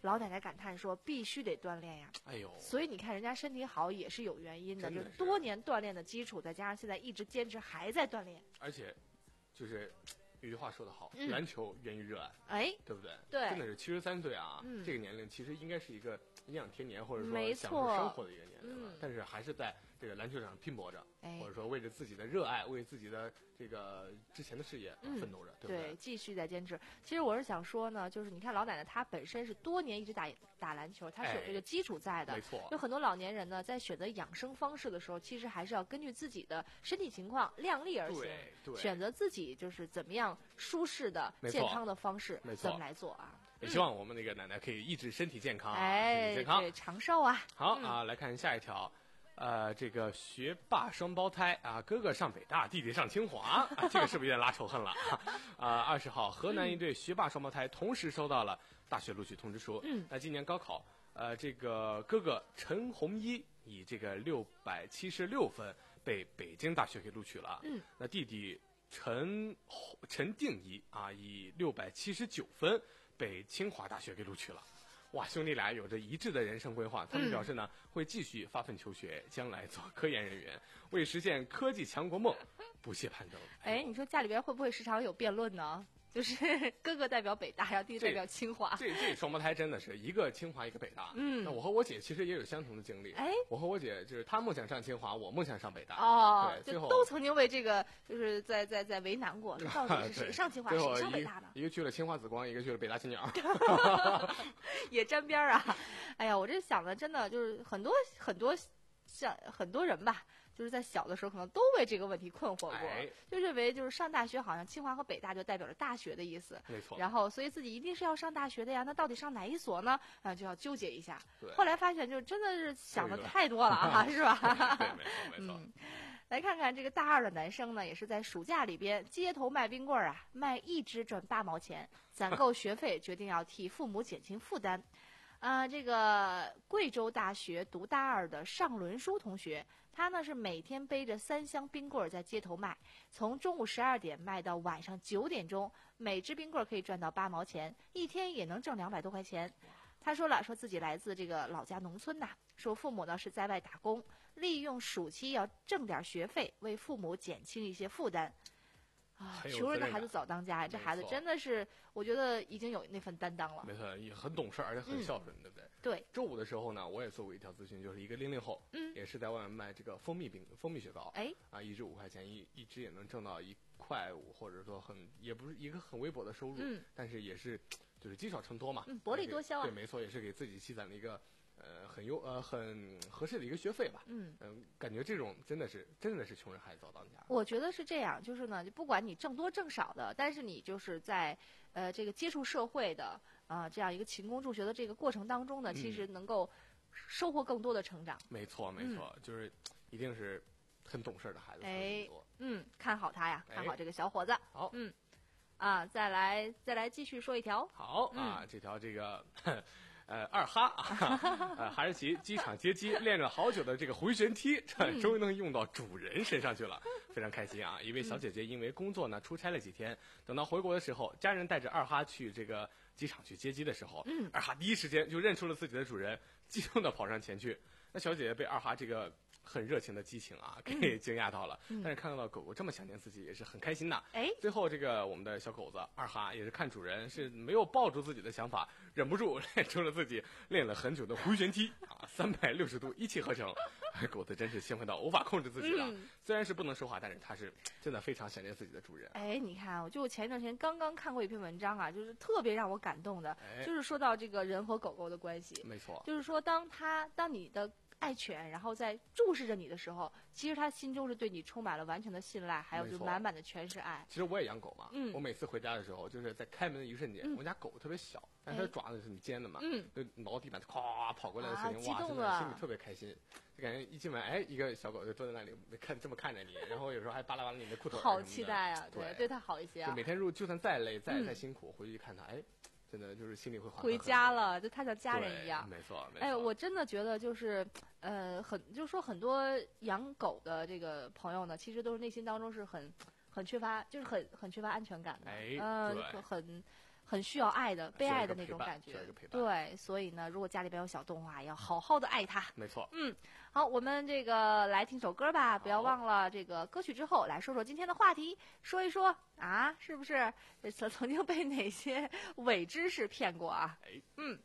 老奶奶感叹说必须得锻炼呀。 哎呦， 所以你看人家身体好也是有原因的， 真的就是多年锻炼的基础，再加上现在一直坚持还在锻炼。 而且就是有句话说得好， 嗯篮球源于热爱， 哎， 对不对？ 对， 真的是七十三岁啊， 嗯这个年龄其实应该是一个颐养天年或者说没享受错生活的一个年龄了， 嗯但是还是在这个篮球场上拼搏着， 哎或者说为着自己的热爱，为自己的这个之前的事业而奋斗着，对不对？ 继续在坚持。其实我是想说呢，就是你看老奶奶她本身是多年一直打打篮球，她是有这个基础在的。 哎没错。 有很多老年人呢，在选择养生方式的时候，其实还是要根据自己的身体情况量力而行， 对对选择自己就是怎么样舒适的、健康的方式，怎么来做啊？ 也希望我们那个奶奶可以一直身体健康， 哎， 身体健康， 对，长寿啊！ 好、 嗯、 啊，来看下一条。呃，这个学霸双胞胎啊，哥哥上北大，弟弟上清华，啊、这个是不是有点拉仇恨了？啊，二十号，河南一对学霸双胞胎同时收到了大学录取通知书。 嗯， 那今年高考，呃，这个哥哥陈红一以这个六百七十六分被北京大学给录取了。 嗯， 那弟弟陈陈定一啊，以六百七十九分被清华大学给录取了。哇，兄弟俩有着一致的人生规划，他们表示呢、嗯、会继续发奋求学，将来做科研人员，为实现科技强国梦不懈攀登。 哎，你说家里边会不会时常有辩论呢？就是哥哥代表北大，然后弟弟代表清华。 这这双胞胎真的是一个清华一个北大。 嗯， 那我和我姐其实也有相同的经历。 哎， 我和我姐就是她梦想上清华，我梦想上北大。 哦， 对，最后都曾经为这个就是在在在为难过，到底是谁上清华，谁上北大呢？ 一个去了清华紫光，一个去了北大青鸟， 也沾边啊！哎呀，我这想的真的就是很多很多像很多人吧。就是在小的时候，可能都为这个问题困惑过， 哎、 就认为就是上大学好像清华和北大就代表着大学的意思， 没错。 然后所以自己一定是要上大学的呀，那到底上哪一所呢？啊，就要纠结一下。 对。 后来发现，就真的是想的太多了啊，是吧？ 对，没错，没错。 嗯，来看看这个大二的男生呢，也是在暑假里边街头卖冰棍儿啊，卖一支赚八毛钱，攒够学费，决定要替父母减轻负担。啊、呃，这个贵州大学读大二的尚伦书同学，他呢是每天背着三箱冰棍在街头卖，从中午十二点卖到晚上九点钟，每支冰棍可以赚到八毛钱，一天也能挣两百多块钱。他说了，说自己来自这个老家农村呐，说父母呢是在外打工，利用暑期要挣点学费，为父母减轻一些负担。啊，穷人的孩子早当家，这孩子真的是，我觉得已经有那份担当了。 没错，也很懂事，而且很孝顺，嗯、对不对？ 对。 周五的时候呢，我也做过一条咨询，就是一个零零后， 嗯， 也是在外面卖这个蜂蜜饼、蜂蜜雪糕， 哎， 啊，一支五块钱，一一支也能挣到一块五，或者说很也不是一个很微薄的收入， 嗯， 但是也是就是积少成多嘛， 嗯，薄利多销啊。 对，没错，也是给自己积攒了一个。呃，很优呃很合适的一个学费吧， 嗯嗯、呃，感觉这种真的是真的是穷人孩子早当家。 我觉得是这样，就是呢，不管你挣多挣少的，但是你就是在呃这个接触社会的啊、呃、这样一个勤工助学的这个过程当中呢， 嗯、 其实能够收获更多的成长。 没错没错、嗯，就是一定是很懂事的孩子。 哎，嗯，看好他呀， 哎、 看好这个小伙子。 好， 嗯，啊，再来再来继续说一条。 好、嗯、啊，这条这个。呃，二哈啊，呃，哈士奇机场接机，练了好久的这个回旋踢， 嗯、 终于能用到主人身上去了，非常开心啊！一位小姐姐因为工作呢出差了几天，等到回国的时候，家人带着二哈去这个机场去接机的时候， 嗯， 二哈第一时间就认出了自己的主人，激动的跑上前去。那小姐姐被二哈这个很热情的激情啊给惊讶到了， 嗯、 但是看到狗狗这么想念自己，也是很开心的。 哎， 最后这个我们的小狗子二哈也是看主人是没有抱住自己的想法，忍不住练出了自己练了很久的回旋踢啊，三百六十度一气呵成。狗子真是兴奋到无法控制自己了、 嗯， 虽然是不能说话，但是它是真的非常想念自己的主人。 哎，你看，我就前一段时间刚刚看过一篇文章啊，就是特别让我感动的， 哎、 就是说到这个人和狗狗的关系。 没错， 就是说当它当你的爱犬，然后在注视着你的时候，其实他心中是对你充满了完全的信赖，还有就满满的全是爱。 其实我也养狗嘛， 嗯， 我每次回家的时候，就是在开门的一瞬间， 嗯、 我家狗特别小，但是它的爪子是很尖的嘛， 嗯， 就挠地板，咵跑过来的声音， 啊、 哇，真的心里特别开心，就感觉一进门，哎，一个小狗就坐在那里看这么看着你，然后有时候还扒拉扒拉你的裤腿， 好期待啊！ 对， 对它好一些啊。 就每天入，就算再累、再嗯、 再辛苦，回去看它，哎。真的就是心里会回家了，就他像家人一样。 没错，没错。 哎，我真的觉得就是，呃，很就是说很多养狗的这个朋友呢，其实都是内心当中是很很缺乏，就是很很缺乏安全感的。 哎， 嗯、呃，很很需要爱的、被爱的那种感觉。对，所以呢，如果家里边有小动物啊，要好好的爱它。 没错。 嗯，好，我们这个来听首歌吧，不要忘了这个歌曲之后来说说今天的话题，说一说啊，是不是曾曾经被哪些伪知识骗过啊？嗯。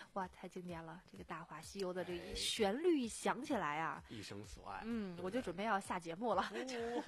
哇，太经典了！这个《大话西游》的这个旋律一响起来啊， 一生所爱。 嗯，我就准备要下节目了，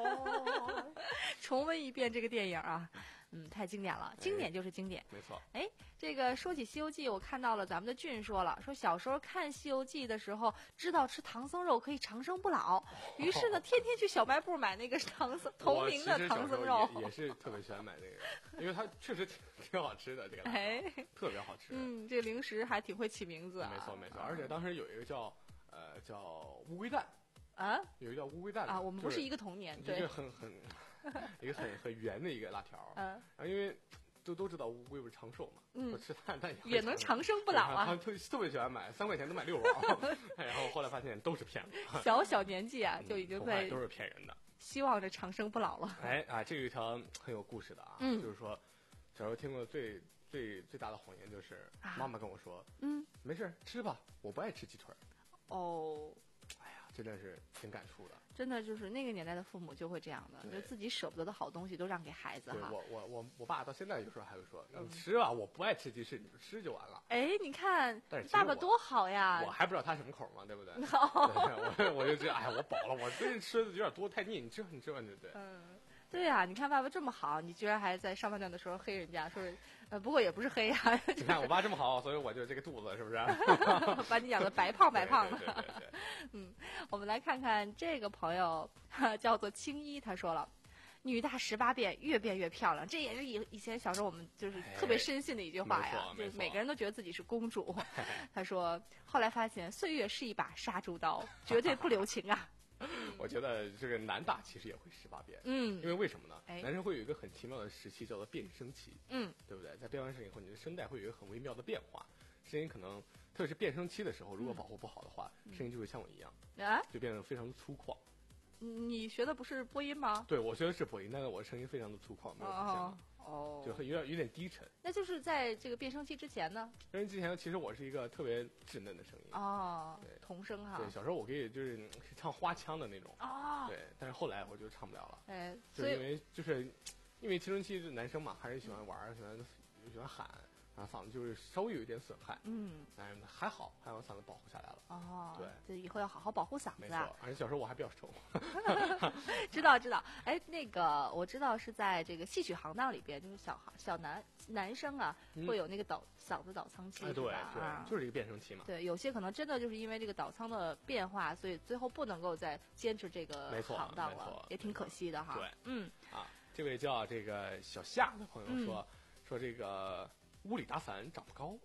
重温一遍这个电影啊。嗯，太经典了，经典就是经典。 没错。 哎，这个说起《西游记》，我看到了咱们的俊说了，说小时候看《西游记》的时候，知道吃唐僧肉可以长生不老，于是呢，天天去小卖部买那个唐僧同名的唐僧肉。 也, 也是特别喜欢买那个，因为它确实挺挺好吃的，这个哎， 特别好吃。 嗯，这个零食还挺会起名字、啊。 没错没错，而且当时有一个叫呃叫乌龟蛋啊， 有一个叫乌龟蛋啊，我们不是一个童年，对， 一个很很一个很很圆的一个辣条， 嗯， 然后因为都都知道乌龟不是长寿嘛， 嗯， 吃它但也能长生不老啊， 他特特别喜欢买，三块钱都买六包，然后后来发现都是骗子， 小小年纪啊就已经在都是骗人的， 希望着长生不老了。 哎啊，这个一条很有故事的啊， 嗯， 就是说小时候听过最最最大的谎言就是妈妈跟我说， 嗯， 没事吃吧，我不爱吃鸡腿。 哦， 哎呀，真的是挺感触的。 真的就是那个年代的父母就会这样的，就自己舍不得的好东西都让给孩子哈。 我我我我爸到现在有时候还会说：“你吃吧，我不爱吃鸡翅，你就吃就完了。” 哎，你看爸爸多好呀！ 我还不知道他什么口嘛，对不对？我我就知道，哎呀，我饱了，我最近吃的有点多，太腻，你吃吧，你吃吧，对不对？ 嗯，对呀，你看爸爸这么好，你居然还在上半段的时候黑人家，说是呃，不过也不是黑呀。 你看我爸这么好，所以我就这个肚子是不是？ 把你养的白胖白胖的。 对对对对。 嗯，我们来看看这个朋友叫做青衣，他说了。女大十八变，越变越漂亮，这也是以以前小时候我们就是特别深信的一句话呀， 哎、 就是每个人都觉得自己是公主。他说，后来发现岁月是一把杀猪刀，绝对不留情啊。 我觉得这个男大其实也会十八变， 嗯， 因为为什么呢？ 哎、 男生会有一个很奇妙的时期叫做变声期， 嗯， 对不对？在变完声以后，你的声带会有一个很微妙的变化，声音可能特别是变声期的时候，如果保护不好的话，嗯、声音就会像我一样， 啊， 就变得非常的粗犷。 你学的不是播音吗？ 对，我学的是播音，但是我的声音非常的粗犷，没有发现吗？ 哦， 就有点有点低沉。 那就是在这个变声期之前呢？ 变声期之前，其实我是一个特别稚嫩的声音。 哦， 对， 童声哈。 对，小时候我可以就是唱花腔的那种。 哦。 对，但是后来我就唱不了了。 哎， 所以因为就是因为青春期是男生嘛，还是喜欢玩，喜欢喜欢喊。然后嗓子就是稍微有一点损害， 嗯， 但是还好，还把嗓子保护下来了。 哦， 对， 就以后要好好保护嗓子啊。 没错，而且小时候我还比较瘦。 知道知道，哎，那个我知道是在这个戏曲行当里边，就是小小男男生啊， 嗯、 会有那个倒嗓子倒仓期， 哎，对对， 啊、 就是一个变声期嘛。 对，有些可能真的就是因为这个倒仓的变化，所以最后不能够再坚持这个行当了，也挺可惜的哈。 对， 嗯， 啊，这位叫这个小夏的朋友说、嗯、说这个。屋里打伞长不高，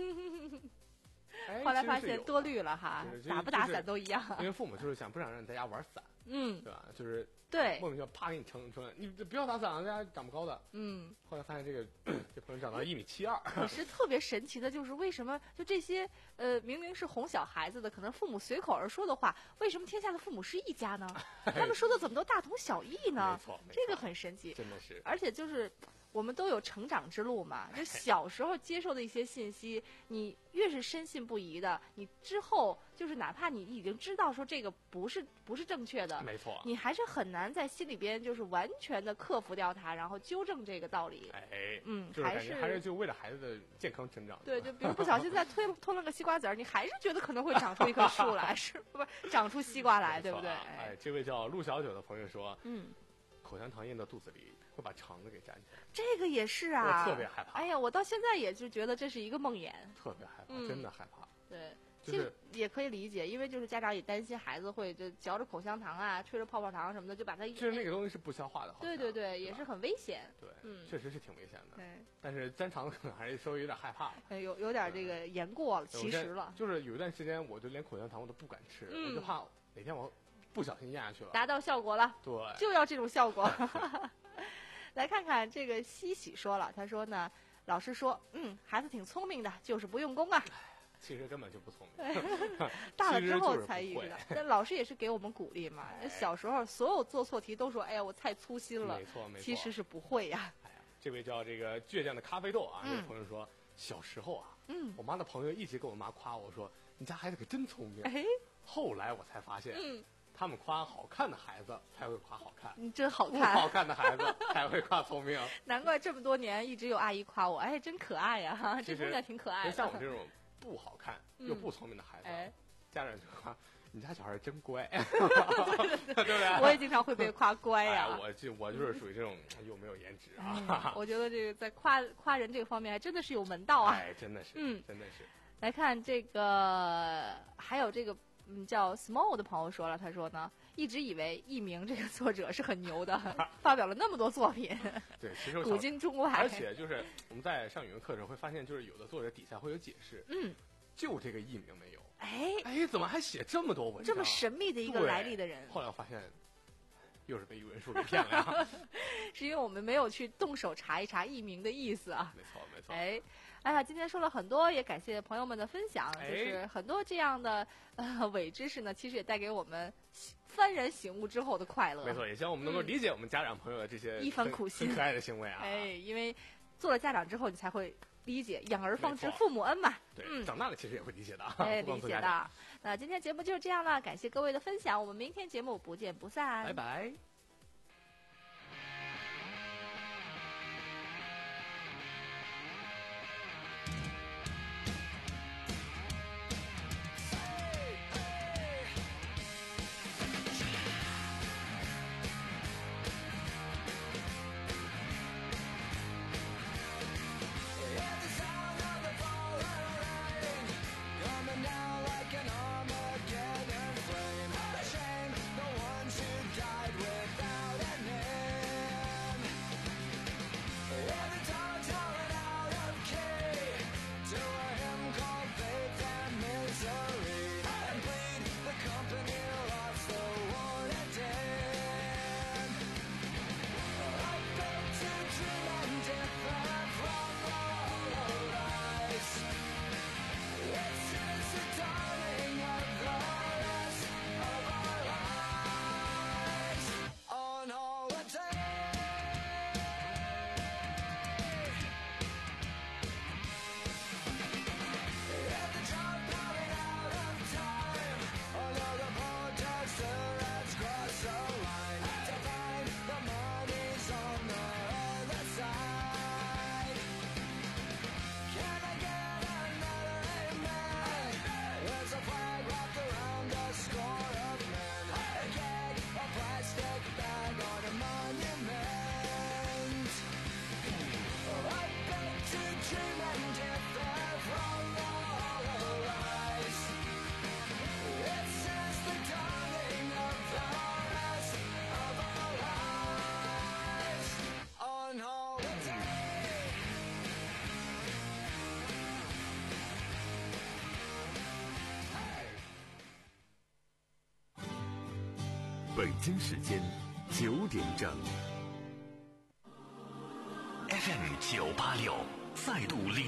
哎、 后来发现多虑了哈，打不打伞都一样。 因为父母就是想不想让大家玩伞， 嗯， 对吧？就是对， 莫名其妙啪给你撑撑，你不要打伞啊，大家长不高的。 嗯， 后来发现这个这朋友长到一米七二。 可是特别神奇的就是为什么就这些呃明明是哄小孩子的，可能父母随口而说的话，为什么天下的父母是一家呢？他们说的怎么都大同小异呢？ 没错， 这个很神奇， 真的是。 而且就是。我们都有成长之路嘛，就小时候接受的一些信息，你越是深信不疑的，你之后就是哪怕你已经知道说这个不是不是正确的， 没错， 你还是很难在心里边就是完全的克服掉它，然后纠正这个道理。 哎， 嗯， 就是还是还是就为了孩子的健康成长。 对，就比如不小心再推吞了个西瓜籽儿，你还是觉得可能会长出一棵树来，是不是？长出西瓜来，对不对？ 哎，这位叫陆小九的朋友说， 嗯， 口香糖咽到肚子里。会把肠子给粘起来， 这个也是啊， 我特别害怕。 哎呀，我到现在也就觉得这是一个梦魇， 特别害怕， 嗯、 真的害怕。 对， 就是、 其实也可以理解，因为就是家长也担心孩子会就嚼着口香糖啊、吹着泡泡糖什么的，就把它。 其实那个东西是不消化的， 对对对，也是很危险。 对， 嗯， 确实是挺危险的。 对， 但是粘肠子可能还是稍微有点害怕。 哎，有有点这个言过了，其实了。 就是有一段时间，我就连口香糖我都不敢吃， 嗯、 我就怕哪天我不小心咽下去了。 达到效果了。 对， 就要这种效果。来看看这个西喜说了，他说呢，老师说，嗯，孩子挺聪明的，就是不用功啊。 其实根本就不聪明， 大了之后才意识到。但老师也是给我们鼓励嘛。 哎、 小时候所有做错题都说，哎呀，我太粗心了。 没错没错。 其实是不会呀。 哎呀，这位叫这个倔强的咖啡豆啊，这位朋友说，小时候啊， 嗯， 我妈的朋友一直跟我妈夸我说，你家孩子可真聪明。 哎， 后来我才发现， 嗯。 他们夸好看的孩子才会夸好看， 你真好看。 不好看的孩子才会夸聪明。 难怪这么多年一直有阿姨夸我，哎，真可爱呀！这姑娘挺可爱的。 像我这种不好看又不聪明的孩子， 哎、 家长就夸你家小孩真乖，对不对？ 我也经常会被夸乖呀、 哎。我就我就是属于这种又没有颜值啊。 嗯、我觉得这个在夸夸人这个方面还真的是有门道啊。 哎，真的是， 嗯， 真的是。 来看这个，还有这个嗯叫 Small 的朋友说了，他说呢，一直以为佚名这个作者是很牛的，发表了那么多作品， 对，其实古今中外。 而且就是我们在上语文课的时候会发现，就是有的作者底下会有解释， 嗯， 就这个佚名没有。 哎哎，怎么还写这么多文章？ 这么神秘的一个来历的人。 后来我发现，又是被语文书给骗了呀。 是因为我们没有去动手查一查佚名的意思啊。 没错，没错。 哎，哎呀，今天说了很多，也感谢朋友们的分享。 哎、 就是很多这样的呃伪知识呢，其实也带给我们幡然醒悟之后的快乐。 没错，也希望我们能够理解我们家长朋友的这些一番苦心、 很可爱的行为啊。 哎，因为做了家长之后，你才会理解养儿方知父母恩嘛。 对、 嗯， 长大了其实也会理解的。 哎，理解的。那今天节目就是这样了，感谢各位的分享，我们明天节目不见不散。 拜拜。 北京时间九点整。 F M 九八六再度领